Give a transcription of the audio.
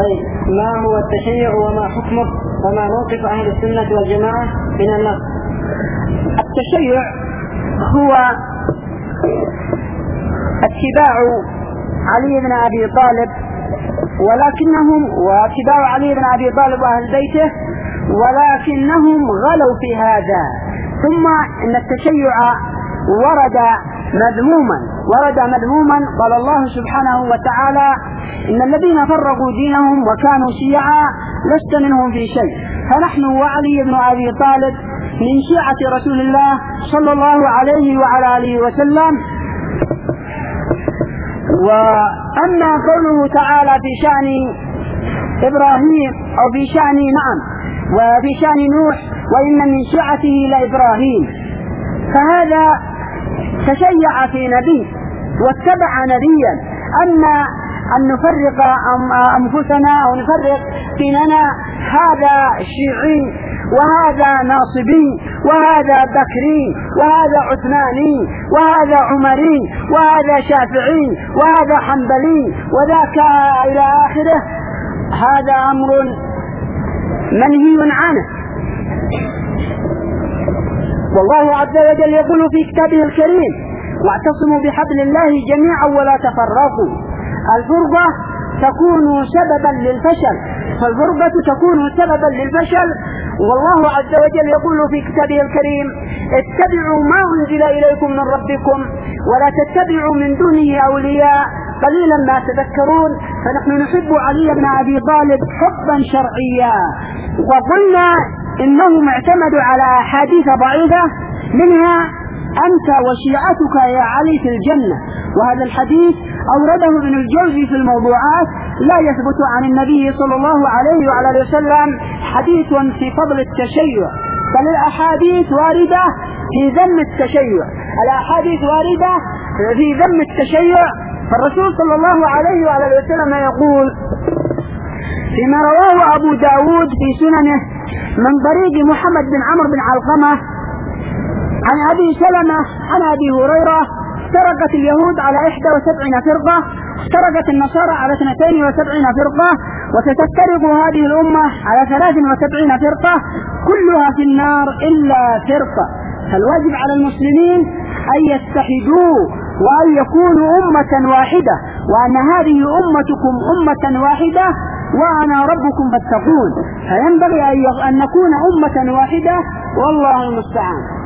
طيب، ما هو التشيع وما حكمه وما موقف أهل السنة والجماعة من النص؟ التشيع هو اتباع علي بن أبي طالب، واتباع علي بن أبي طالب وأهل بيته، ولكنهم غلوا في هذا. ثم إن التشيع ورد مذموما. قال الله سبحانه وتعالى: إن الذين فرقوا دينهم وكانوا شيعا لست منهم في شيء. فنحن وعلي بن أبي طالب من شيعة رسول الله صلى الله عليه وعلى آله وسلم. وأما قوله تعالى في شأن إبراهيم أو في شأن وفي شأن نوح: وإن من شيعته لإبراهيم، فهذا تشيع في نبي واتبع نبيا. أما أن نفرق أنفسنا أو نفرق بيننا هذا شيعي وهذا ناصبي وهذا بكري وهذا عثماني وهذا عمري وهذا شافعي وهذا حنبلي وذاك إلى آخره، هذا أمر منهي عنه. والله عز وجل يقول في كتابه الكريم: واعتصموا بحبل الله جميعا ولا تفرقوا. الفرقة تكون سببا للفشل، والله عز وجل يقول في كتابه الكريم: اتبعوا ما أنزل إليكم من ربكم ولا تتبعوا من دونه أولياء قليلا ما تذكرون. فنحن نحب علي بن أبي طالب حبا شرعيا، وقلنا إنهم اعتمدوا على أحاديث ضعيفة، منها: أنت وشيعتك يا علي في الجنة. وهذا الحديث أورده ابن الجوزي في الموضوعات، لا يثبت عن النبي صلى الله عليه وعلى آله وسلم حديث في فضل التشيع، بل الأحاديث واردة في ذم التشيع. فالرسول صلى الله عليه وعلى آله وسلم يقول فيما رواه أبو داود في سننه من طريق محمد بن عمرو بن علقمة عن أبي سلمة عن أبي هريرة: افترقت اليهود على 71 فرقة، افترقت النصارى على 72 فرقة، وستفترق هذه الأمة على 73 فرقة، كلها في النار إلا فرقة. فالواجب على المسلمين أن يتحدوا وأن يكونوا أمة واحدة، وأن هذه أمتكم أمة واحدة وأنا ربكم فاتقون. فينبغي أن نكون أمة واحدة، والله المستعان.